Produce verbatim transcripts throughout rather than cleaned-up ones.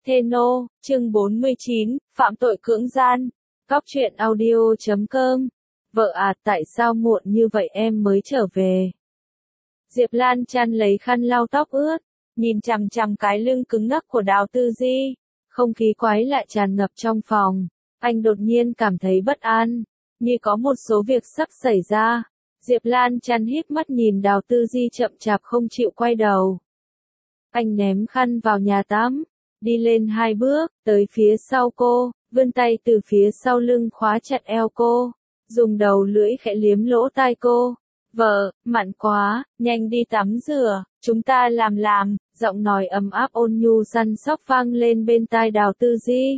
Theno, chương bốn mươi chín, phạm tội cưỡng gian. Cóc truyện audio chấm com. Vợ à, tại sao muộn như vậy em mới trở về? Diệp Lan chăn lấy khăn lau tóc ướt, nhìn chằm chằm cái lưng cứng ngắc của Đào Tư Di. Không khí quái lại tràn ngập trong phòng. Anh đột nhiên cảm thấy bất an, như có một số việc sắp xảy ra. Diệp Lan chăn híp mắt nhìn Đào Tư Di chậm chạp không chịu quay đầu. Anh ném khăn vào nhà tắm, đi lên hai bước, tới phía sau cô, vươn tay từ phía sau lưng khóa chặt eo cô, dùng đầu lưỡi khẽ liếm lỗ tai cô. Vợ, mặn quá, nhanh đi tắm rửa, chúng ta làm làm, giọng nói ấm áp ôn nhu săn sóc vang lên bên tai Đào Tư Di.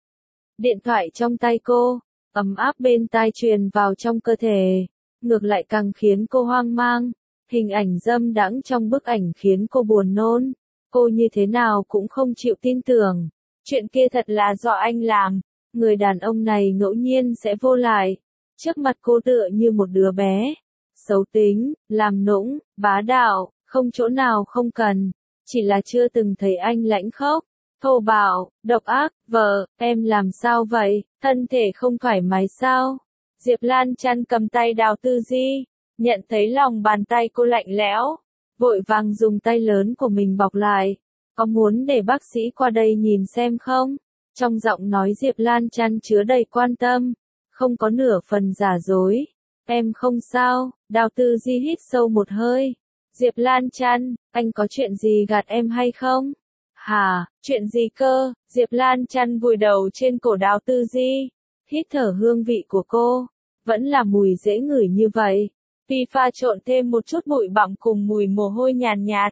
Điện thoại trong tay cô, ấm áp bên tai truyền vào trong cơ thể, ngược lại càng khiến cô hoang mang. Hình ảnh dâm đãng trong bức ảnh khiến cô buồn nôn. Cô như thế nào cũng không chịu tin tưởng. Chuyện kia thật là do anh làm. Người đàn ông này ngẫu nhiên sẽ vô lại. Trước mặt cô tựa như một đứa bé. Xấu tính, làm nũng, bá đạo, không chỗ nào không cần. Chỉ là chưa từng thấy anh lãnh khốc, thô bạo, độc ác. Vợ, em làm sao vậy? Thân thể không thoải mái sao? Diệp Lan chăn cầm tay Đào Tư Di, nhận thấy lòng bàn tay cô lạnh lẽo, vội vàng dùng tay lớn của mình bọc lại. Có muốn để bác sĩ qua đây nhìn xem không? Trong giọng nói Diệp Lan chăn chứa đầy quan tâm, không có nửa phần giả dối. Em không sao. Đào Tư Di hít sâu một hơi. Diệp Lan chăn, anh có chuyện gì gạt em hay không? Hả, chuyện gì cơ? Diệp Lan chăn vùi đầu trên cổ Đào Tư Di, hít thở hương vị của cô, vẫn là mùi dễ ngửi như vậy. Vì pha trộn thêm một chút bụi bặm cùng mùi mồ hôi nhàn nhạt.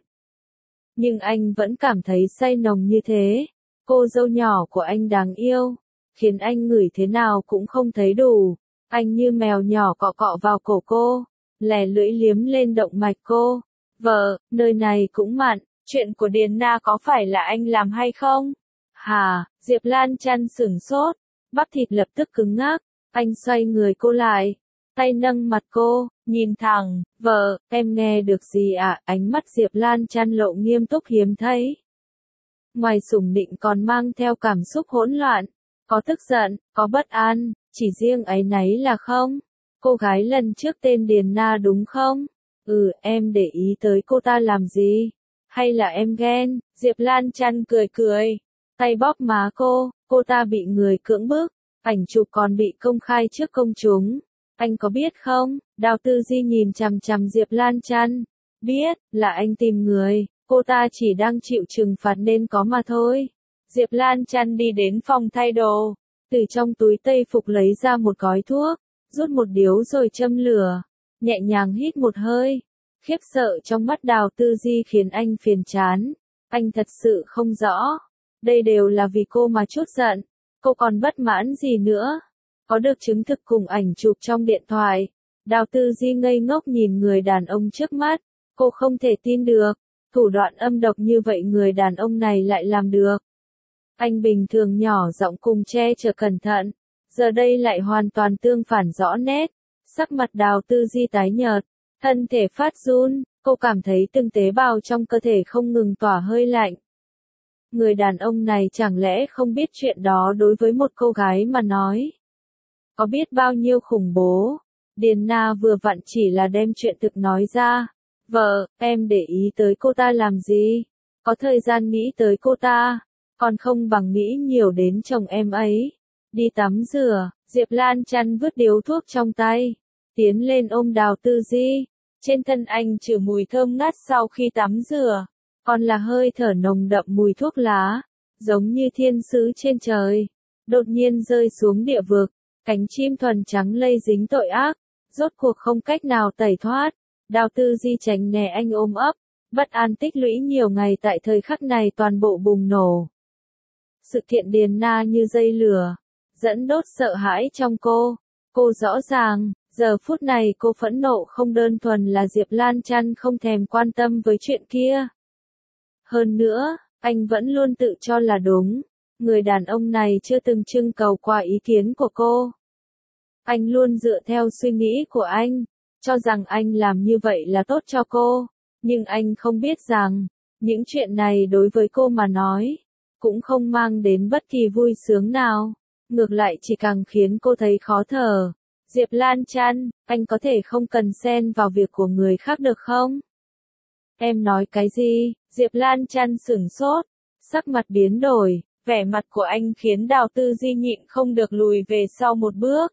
Nhưng anh vẫn cảm thấy say nồng như thế. Cô dâu nhỏ của anh đáng yêu, khiến anh ngửi thế nào cũng không thấy đủ. Anh như mèo nhỏ cọ cọ vào cổ cô, lè lưỡi liếm lên động mạch cô. Vợ, nơi này cũng mặn, chuyện của Điền Na có phải là anh làm hay không? Hà, Diệp Lan chăn sửng sốt, bắp thịt lập tức cứng ngắc. Anh xoay người cô lại, tay nâng mặt cô, nhìn thẳng. Vợ, em nghe được gì ạ? À? Ánh mắt Diệp Lan chăn lộ nghiêm túc hiếm thấy. Ngoài sủng nịnh còn mang theo cảm xúc hỗn loạn, có tức giận, có bất an, chỉ riêng áy náy là không. Cô gái lần trước tên Điền Na đúng không? Ừ, em để ý tới cô ta làm gì? Hay là em ghen? Diệp Lan chăn cười cười, tay bóp má cô. Cô ta bị người cưỡng bức, ảnh chụp còn bị công khai trước công chúng. Anh có biết không? Đào Tư Di nhìn chằm chằm Diệp Lan chăn. Biết, là anh tìm người, cô ta chỉ đang chịu trừng phạt nên có mà thôi. Diệp Lan chăn đi đến phòng thay đồ, từ trong túi tây phục lấy ra một gói thuốc, rút một điếu rồi châm lửa, nhẹ nhàng hít một hơi. Khiếp sợ trong mắt Đào Tư Di khiến anh phiền chán. Anh thật sự không rõ, đây đều là vì cô mà chút giận. Cô còn bất mãn gì nữa? Có được chứng thực cùng ảnh chụp trong điện thoại. Đào Tư Di ngây ngốc nhìn người đàn ông trước mắt. Cô không thể tin được, thủ đoạn âm độc như vậy người đàn ông này lại làm được. Anh bình thường nhỏ giọng cùng che chở cẩn thận, giờ đây lại hoàn toàn tương phản rõ nét. Sắc mặt Đào Tư Di tái nhợt, thân thể phát run, cô cảm thấy từng tế bào trong cơ thể không ngừng tỏa hơi lạnh. Người đàn ông này chẳng lẽ không biết chuyện đó đối với một cô gái mà nói có biết bao nhiêu khủng bố. Điền Na vừa vặn chỉ là đem chuyện thực nói ra. Vợ, em để ý tới cô ta làm gì? Có thời gian nghĩ tới cô ta, còn không bằng nghĩ nhiều đến chồng em ấy. Đi tắm rửa. Diệp Lan chăn vứt điếu thuốc trong tay, tiến lên ôm Đào Tư Di. Trên thân anh trừ mùi thơm ngát sau khi tắm rửa, còn là hơi thở nồng đậm mùi thuốc lá, giống như thiên sứ trên trời, đột nhiên rơi xuống địa vực. Cánh chim thuần trắng lây dính tội ác, rốt cuộc không cách nào tẩy thoát. Đào Tư Di tránh né anh ôm ấp, bất an tích lũy nhiều ngày tại thời khắc này toàn bộ bùng nổ. Sự kiện Điền Na như dây lửa, dẫn đốt sợ hãi trong cô. Cô rõ ràng, giờ phút này cô phẫn nộ không đơn thuần là Diệp Lan chăn không thèm quan tâm với chuyện kia. Hơn nữa, anh vẫn luôn tự cho là đúng. Người đàn ông này chưa từng trưng cầu qua ý kiến của cô. Anh luôn dựa theo suy nghĩ của anh, cho rằng anh làm như vậy là tốt cho cô. Nhưng anh không biết rằng, những chuyện này đối với cô mà nói, cũng không mang đến bất kỳ vui sướng nào. Ngược lại chỉ càng khiến cô thấy khó thở. Diệp Lan Chăn, anh có thể không cần xen vào việc của người khác được không? Em nói cái gì? Diệp Lan Chăn sửng sốt, sắc mặt biến đổi, vẻ mặt của anh khiến Đào Tư Di nhịn không được lùi về sau một bước.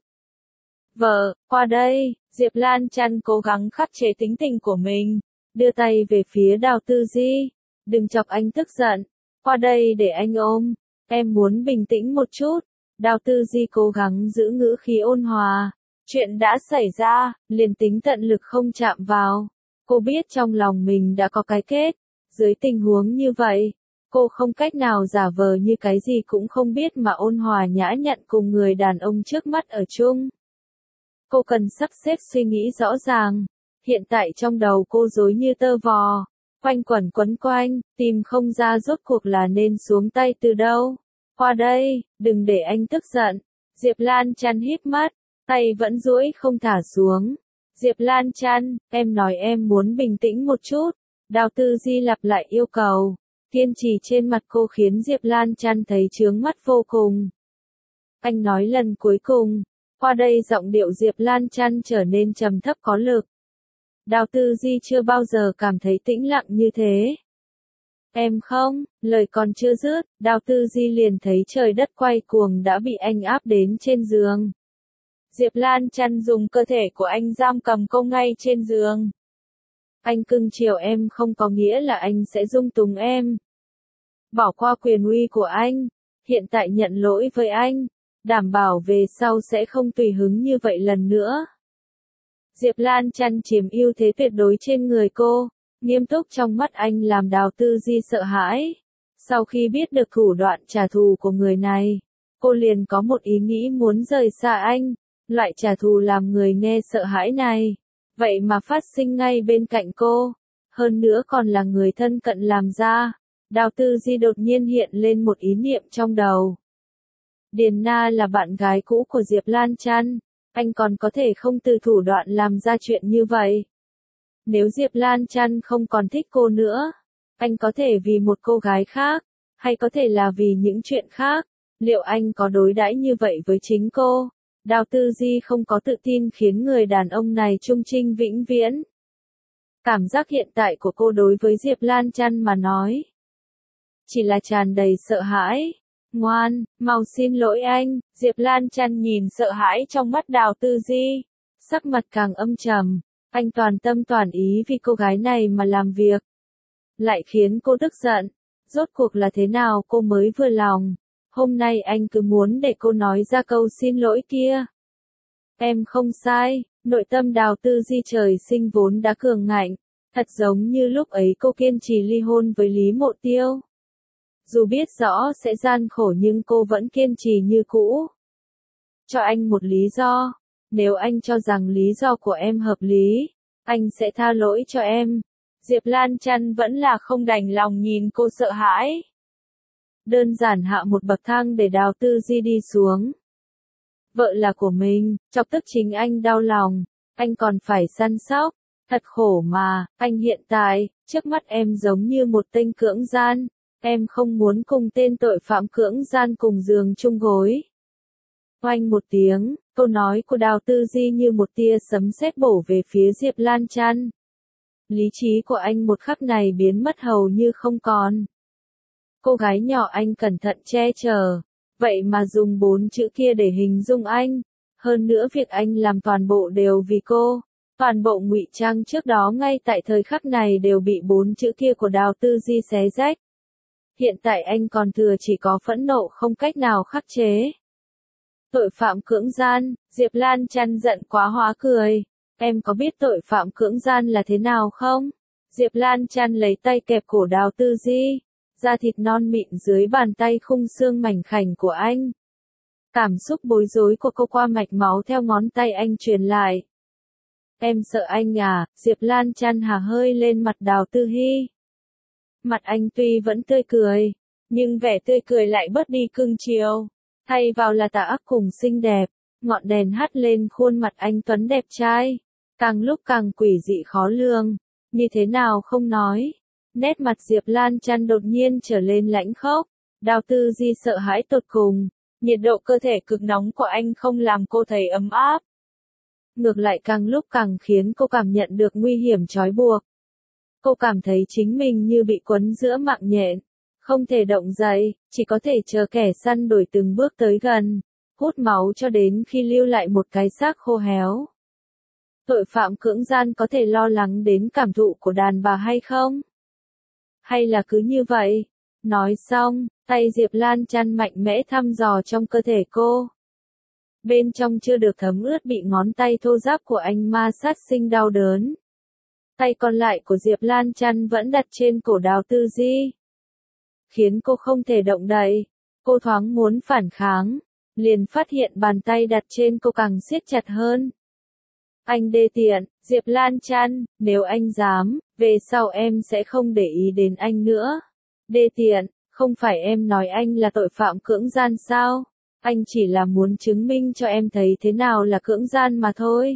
Vợ, qua đây, Diệp Lan Chăn cố gắng khắc chế tính tình của mình, đưa tay về phía Đào Tư Di. Đừng chọc anh tức giận, qua đây để anh ôm, em muốn bình tĩnh một chút. Đào Tư Di cố gắng giữ ngữ khí ôn hòa. Chuyện đã xảy ra, liền tính tận lực không chạm vào. Cô biết trong lòng mình đã có cái kết. Dưới tình huống như vậy, cô không cách nào giả vờ như cái gì cũng không biết mà ôn hòa nhã nhặn cùng người đàn ông trước mắt ở chung. Cô cần sắp xếp suy nghĩ rõ ràng. Hiện tại trong đầu cô rối như tơ vò, quanh quẩn quấn quanh, tìm không ra rốt cuộc là nên xuống tay từ đâu. Qua đây, đừng để anh tức giận. Diệp Lan Chăn híp mắt, tay vẫn duỗi không thả xuống. Diệp Lan Chăn, em nói em muốn bình tĩnh một chút. Đào Tư Di lặp lại yêu cầu. Kiên trì trên mặt cô khiến Diệp Lan Chăn thấy chướng mắt vô cùng. Anh nói lần cuối cùng. Qua đây giọng điệu Diệp Lan Chăn trở nên trầm thấp có lực. Đào Tư Di chưa bao giờ cảm thấy tĩnh lặng như thế. Em không, lời còn chưa dứt, Đào Tư Di liền thấy trời đất quay cuồng đã bị anh áp đến trên giường. Diệp Lan Chăn dùng cơ thể của anh giam cầm cô ngay trên giường. Anh cưng chiều em không có nghĩa là anh sẽ dung túng em. Bỏ qua quyền uy của anh, hiện tại nhận lỗi với anh, đảm bảo về sau sẽ không tùy hứng như vậy lần nữa. Diệp Lan Chăn chiếm ưu thế tuyệt đối trên người cô, nghiêm túc trong mắt anh làm Đào Tư Di sợ hãi. Sau khi biết được thủ đoạn trả thù của người này, cô liền có một ý nghĩ muốn rời xa anh. Loại trả thù làm người nghe sợ hãi này, vậy mà phát sinh ngay bên cạnh cô, hơn nữa còn là người thân cận làm ra. Đào Tư Di đột nhiên hiện lên một ý niệm trong đầu. Điền Na là bạn gái cũ của Diệp Lan Chăn, anh còn có thể không từ thủ đoạn làm ra chuyện như vậy. Nếu Diệp Lan Chăn không còn thích cô nữa, anh có thể vì một cô gái khác, hay có thể là vì những chuyện khác, liệu anh có đối đãi như vậy với chính cô? Đào Tư Di không có tự tin khiến người đàn ông này trung trinh vĩnh viễn. Cảm giác hiện tại của cô đối với Diệp Lan Chăn mà nói, chỉ là tràn đầy sợ hãi. Ngoan, mau xin lỗi anh. Diệp Lan Chăn nhìn sợ hãi trong mắt Đào Tư Di, sắc mặt càng âm trầm. Anh toàn tâm toàn ý vì cô gái này mà làm việc, lại khiến cô tức giận. Rốt cuộc là thế nào cô mới vừa lòng? Hôm nay anh cứ muốn để cô nói ra câu xin lỗi kia. Em không sai, nội tâm Đào Tư Di trời sinh vốn đã cường ngạnh, thật giống như lúc ấy cô kiên trì ly hôn với Lý Mộ Tiêu. Dù biết rõ sẽ gian khổ nhưng cô vẫn kiên trì như cũ. Cho anh một lý do, nếu anh cho rằng lý do của em hợp lý, anh sẽ tha lỗi cho em. Diệp Lan Chăn vẫn là không đành lòng nhìn cô sợ hãi. Đơn giản hạ một bậc thang để Đào Tư Di đi xuống. Vợ là của mình, chọc tức chính anh đau lòng, anh còn phải săn sóc, thật khổ mà. Anh hiện tại, trước mắt em giống như một tên cưỡng gian, em không muốn cùng tên tội phạm cưỡng gian cùng giường chung gối. Oanh một tiếng, câu nói của Đào Tư Di như một tia sấm sét bổ về phía Diệp Lan Chăn. Lý trí của anh một khắc này biến mất hầu như không còn. Cô gái nhỏ anh cẩn thận che chở, vậy mà dùng bốn chữ kia để hình dung anh. Hơn nữa việc anh làm toàn bộ đều vì cô. Toàn bộ ngụy trang trước đó ngay tại thời khắc này đều bị bốn chữ kia của Đào Tư Di xé rách. Hiện tại anh còn thừa chỉ có phẫn nộ không cách nào khắc chế. Tội phạm cưỡng gian, Diệp Lan Chăn giận quá hóa cười. Em có biết tội phạm cưỡng gian là thế nào không? Diệp Lan Chăn lấy tay kẹp cổ Đào Tư Di, da thịt non mịn dưới bàn tay khung xương mảnh khảnh của anh. Cảm xúc bối rối của cô qua mạch máu theo ngón tay anh truyền lại. Em sợ anh à? Diệp Lan Chăn hà hơi lên mặt Đào Tư Hi. Mặt anh tuy vẫn tươi cười, nhưng vẻ tươi cười lại bớt đi cưng chiều, thay vào là tà ác cùng xinh đẹp. Ngọn đèn hắt lên khuôn mặt anh tuấn đẹp trai, càng lúc càng quỷ dị khó lường, như thế nào không nói. Nét mặt Diệp Lan Chăn đột nhiên trở lên lãnh khốc, Đào Tư Di sợ hãi tột cùng, nhiệt độ cơ thể cực nóng của anh không làm cô thấy ấm áp. Ngược lại càng lúc càng khiến cô cảm nhận được nguy hiểm trói buộc. Cô cảm thấy chính mình như bị quấn giữa mạng nhện, không thể động dậy, chỉ có thể chờ kẻ săn đuổi từng bước tới gần, hút máu cho đến khi lưu lại một cái xác khô héo. Tội phạm cưỡng gian có thể lo lắng đến cảm thụ của đàn bà hay không? Hay là cứ như vậy? Nói xong, tay Diệp Lan chăn mạnh mẽ thăm dò trong cơ thể cô. Bên trong chưa được thấm ướt bị ngón tay thô ráp của anh ma sát sinh đau đớn. Tay còn lại của Diệp Lan chăn vẫn đặt trên cổ Đào Tư Di, khiến cô không thể động đậy. Cô thoáng muốn phản kháng, liền phát hiện bàn tay đặt trên cô càng siết chặt hơn. Anh đê tiện, Diệp Lan chăn, nếu anh dám, về sau em sẽ không để ý đến anh nữa. Đê tiện, không phải em nói anh là tội phạm cưỡng gian sao? Anh chỉ là muốn chứng minh cho em thấy thế nào là cưỡng gian mà thôi.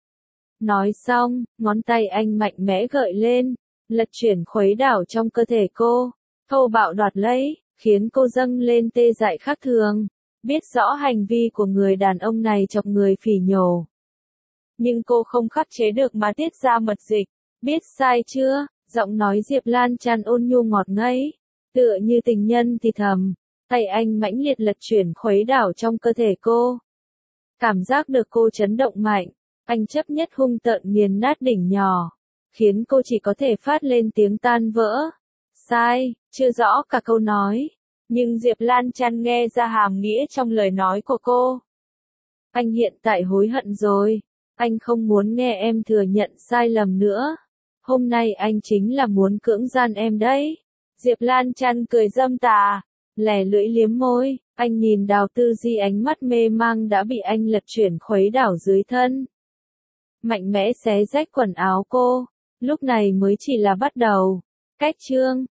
Nói xong, ngón tay anh mạnh mẽ gợi lên, lật chuyển khuấy đảo trong cơ thể cô, thô bạo đoạt lấy, khiến cô dâng lên tê dại khác thường. Biết rõ hành vi của người đàn ông này chọc người phỉ nhổ, nhưng cô không khắc chế được mà tiết ra mật dịch. Biết sai chưa? Giọng nói Diệp Lan chăn ôn nhu ngọt ngấy, tựa như tình nhân thì thầm. Tay anh mãnh liệt lật chuyển khuấy đảo trong cơ thể cô. Cảm giác được cô chấn động mạnh, anh chấp nhất hung tợn nghiền nát đỉnh nhỏ, khiến cô chỉ có thể phát lên tiếng tan vỡ. Sai, chưa rõ cả câu nói, nhưng Diệp Lan chăn nghe ra hàm nghĩa trong lời nói của cô. Anh hiện tại hối hận rồi, anh không muốn nghe em thừa nhận sai lầm nữa. Hôm nay anh chính là muốn cưỡng gian em đấy. Diệp Lan chăn cười dâm tà, lè lưỡi liếm môi, anh nhìn Đào Tư Di ánh mắt mê mang đã bị anh lật chuyển khuấy đảo dưới thân. Mạnh mẽ xé rách quần áo cô, lúc này mới chỉ là bắt đầu. Cách chương